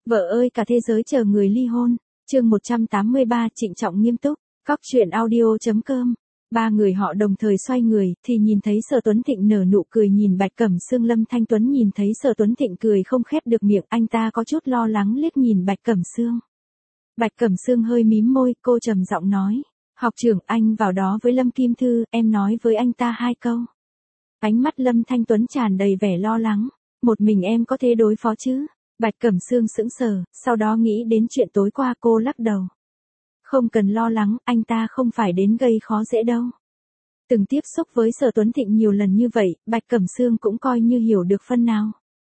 Vợ ơi cả thế giới chờ người ly hôn. Chương 183 trịnh trọng nghiêm túc. Cóc truyện audio.com. Ba người họ đồng thời xoay người, thì nhìn thấy Sở Tuấn Thịnh nở nụ cười nhìn Bạch Cẩm Sương. Lâm Thanh Tuấn nhìn thấy Sở Tuấn Thịnh cười không khép được miệng, anh ta có chút lo lắng liếc nhìn Bạch Cẩm Sương. Bạch Cẩm Sương hơi mím môi, cô trầm giọng nói. Học trưởng, anh vào đó với Lâm Kim Thư, em nói với anh ta 2 câu. Ánh mắt Lâm Thanh Tuấn tràn đầy vẻ lo lắng. Một mình em có thể đối phó chứ? Bạch Cẩm Sương sững sờ, sau đó nghĩ đến chuyện tối qua, cô lắc đầu. Không cần lo lắng, anh ta không phải đến gây khó dễ đâu. Từng tiếp xúc với Sở Tuấn Thịnh nhiều lần như vậy, Bạch Cẩm Sương cũng coi như hiểu được phân nào.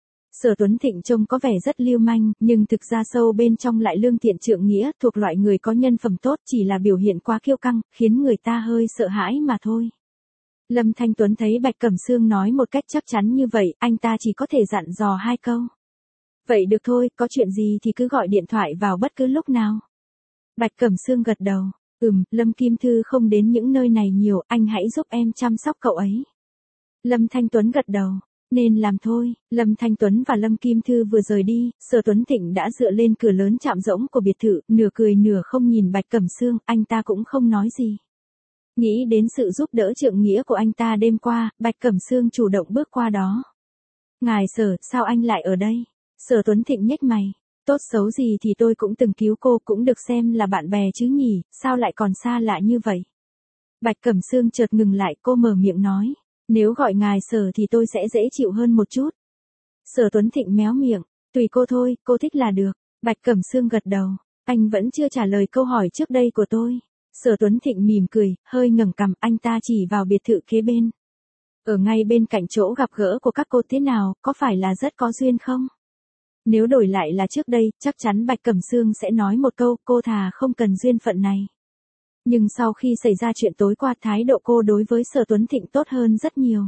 Sở Tuấn Thịnh trông có vẻ rất lưu manh, nhưng thực ra sâu bên trong lại lương thiện trượng nghĩa, thuộc loại người có nhân phẩm tốt, chỉ là biểu hiện quá kiêu căng, khiến người ta hơi sợ hãi mà thôi. Lâm Thanh Tuấn thấy Bạch Cẩm Sương nói một cách chắc chắn như vậy, anh ta chỉ có thể dặn dò 2 câu. Vậy được thôi, có chuyện gì thì cứ gọi điện thoại vào bất cứ lúc nào. Bạch Cẩm Sương gật đầu. Lâm Kim Thư không đến những nơi này nhiều, anh hãy giúp em chăm sóc cậu ấy. Lâm Thanh Tuấn gật đầu. Nên làm thôi. Lâm Thanh Tuấn và Lâm Kim Thư vừa rời đi, Sở Tuấn Thịnh đã dựa lên cửa lớn chạm rỗng của biệt thự, nửa cười nửa không nhìn Bạch Cẩm Sương, anh ta cũng không nói gì. Nghĩ đến sự giúp đỡ trượng nghĩa của anh ta đêm qua, Bạch Cẩm Sương chủ động bước qua đó. Ngài Sở, sao anh lại ở đây? Sở Tuấn Thịnh nhếch mày. Tốt xấu gì thì tôi cũng từng cứu cô, cũng được xem là bạn bè chứ nhỉ, sao lại còn xa lạ như vậy? Bạch Cẩm Sương chợt ngừng lại, cô mở miệng nói. Nếu gọi ngài Sở thì tôi sẽ dễ chịu hơn một chút. Sở Tuấn Thịnh méo miệng. Tùy cô thôi, cô thích là được. Bạch Cẩm Sương gật đầu. Anh vẫn chưa trả lời câu hỏi trước đây của tôi. Sở Tuấn Thịnh mỉm cười, hơi ngẩng cằm, anh ta chỉ vào biệt thự kế bên. Ở ngay bên cạnh chỗ gặp gỡ của các cô thế nào, có phải là rất có duyên không? Nếu đổi lại là trước đây, chắc chắn Bạch Cẩm Sương sẽ nói một câu, cô thà không cần duyên phận này. Nhưng sau khi xảy ra chuyện tối qua, thái độ cô đối với Sở Tuấn Thịnh tốt hơn rất nhiều.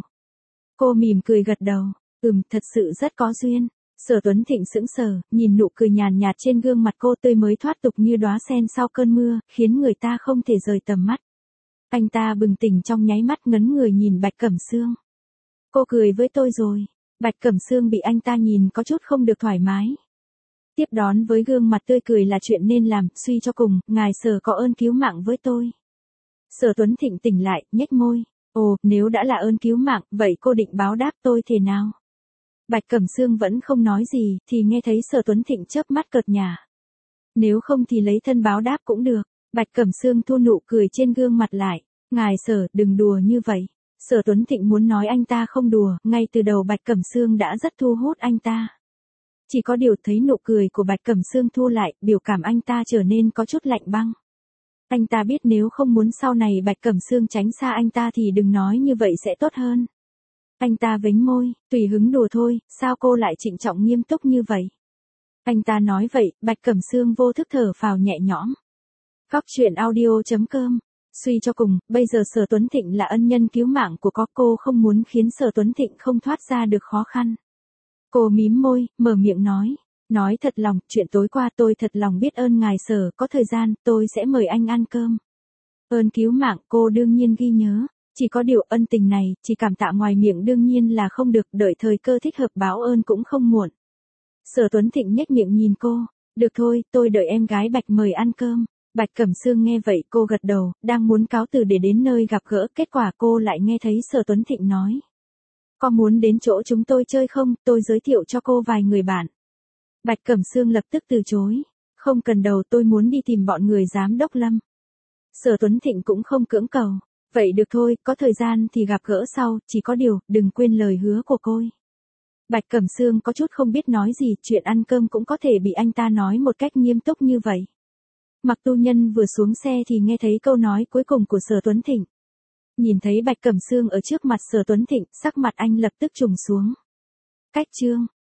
Cô mỉm cười gật đầu. Thật sự rất có duyên. Sở Tuấn Thịnh sững sờ, nhìn nụ cười nhàn nhạt trên gương mặt cô tươi mới thoát tục như đóa sen sau cơn mưa, khiến người ta không thể rời tầm mắt. Anh ta bừng tỉnh trong nháy mắt, ngấn người nhìn Bạch Cẩm Sương. Cô cười với tôi rồi. Bạch Cẩm Sương bị anh ta nhìn có chút không được thoải mái. Tiếp đón với gương mặt tươi cười là chuyện nên làm, suy cho cùng, ngài Sở có ơn cứu mạng với tôi. Sở Tuấn Thịnh tỉnh lại, nhếch môi. Ồ, nếu đã là ơn cứu mạng, vậy cô định báo đáp tôi thế nào? Bạch Cẩm Sương vẫn không nói gì, thì nghe thấy Sở Tuấn Thịnh chớp mắt cợt nhả. Nếu không thì lấy thân báo đáp cũng được. Bạch Cẩm Sương thu nụ cười trên gương mặt lại. Ngài Sở, đừng đùa như vậy. Sở Tuấn Thịnh muốn nói anh ta không đùa, ngay từ đầu Bạch Cẩm Sương đã rất thu hút anh ta. Chỉ có điều thấy nụ cười của Bạch Cẩm Sương thu lại, biểu cảm anh ta trở nên có chút lạnh băng. Anh ta biết nếu không muốn sau này Bạch Cẩm Sương tránh xa anh ta thì đừng nói như vậy sẽ tốt hơn. Anh ta vếnh môi, tùy hứng đùa thôi, sao cô lại trịnh trọng nghiêm túc như vậy? Anh ta nói vậy, Bạch Cẩm Sương vô thức thở phào nhẹ nhõm. Cóc truyện audio.com. Suy cho cùng, bây giờ Sở Tuấn Thịnh là ân nhân cứu mạng của cô không muốn khiến Sở Tuấn Thịnh không thoát ra được khó khăn. Cô mím môi, mở miệng nói. Nói thật lòng, chuyện tối qua tôi thật lòng biết ơn ngài Sở, có thời gian, tôi sẽ mời anh ăn cơm. Ơn cứu mạng, cô đương nhiên ghi nhớ. Chỉ có điều ân tình này, chỉ cảm tạ ngoài miệng đương nhiên là không được, đợi thời cơ thích hợp báo ơn cũng không muộn. Sở Tuấn Thịnh nhếch miệng nhìn cô. Được thôi, tôi đợi em gái Bạch mời ăn cơm. Bạch Cẩm Sương nghe vậy cô gật đầu, đang muốn cáo từ để đến nơi gặp gỡ, kết quả cô lại nghe thấy Sở Tuấn Thịnh nói. Có muốn đến chỗ chúng tôi chơi không, tôi giới thiệu cho cô vài người bạn. Bạch Cẩm Sương lập tức từ chối. Không cần đâu, tôi muốn đi tìm bọn người giám đốc Lâm. Sở Tuấn Thịnh cũng không cưỡng cầu. Vậy được thôi, có thời gian thì gặp gỡ sau, chỉ có điều, đừng quên lời hứa của cô. Bạch Cẩm Sương có chút không biết nói gì, chuyện ăn cơm cũng có thể bị anh ta nói một cách nghiêm túc như vậy. Mặc Tu Nhân vừa xuống xe thì nghe thấy câu nói cuối cùng của Sở Tuấn Thịnh. Nhìn thấy Bạch Cẩm Sương ở trước mặt Sở Tuấn Thịnh, sắc mặt anh lập tức trùng xuống. Cách chương.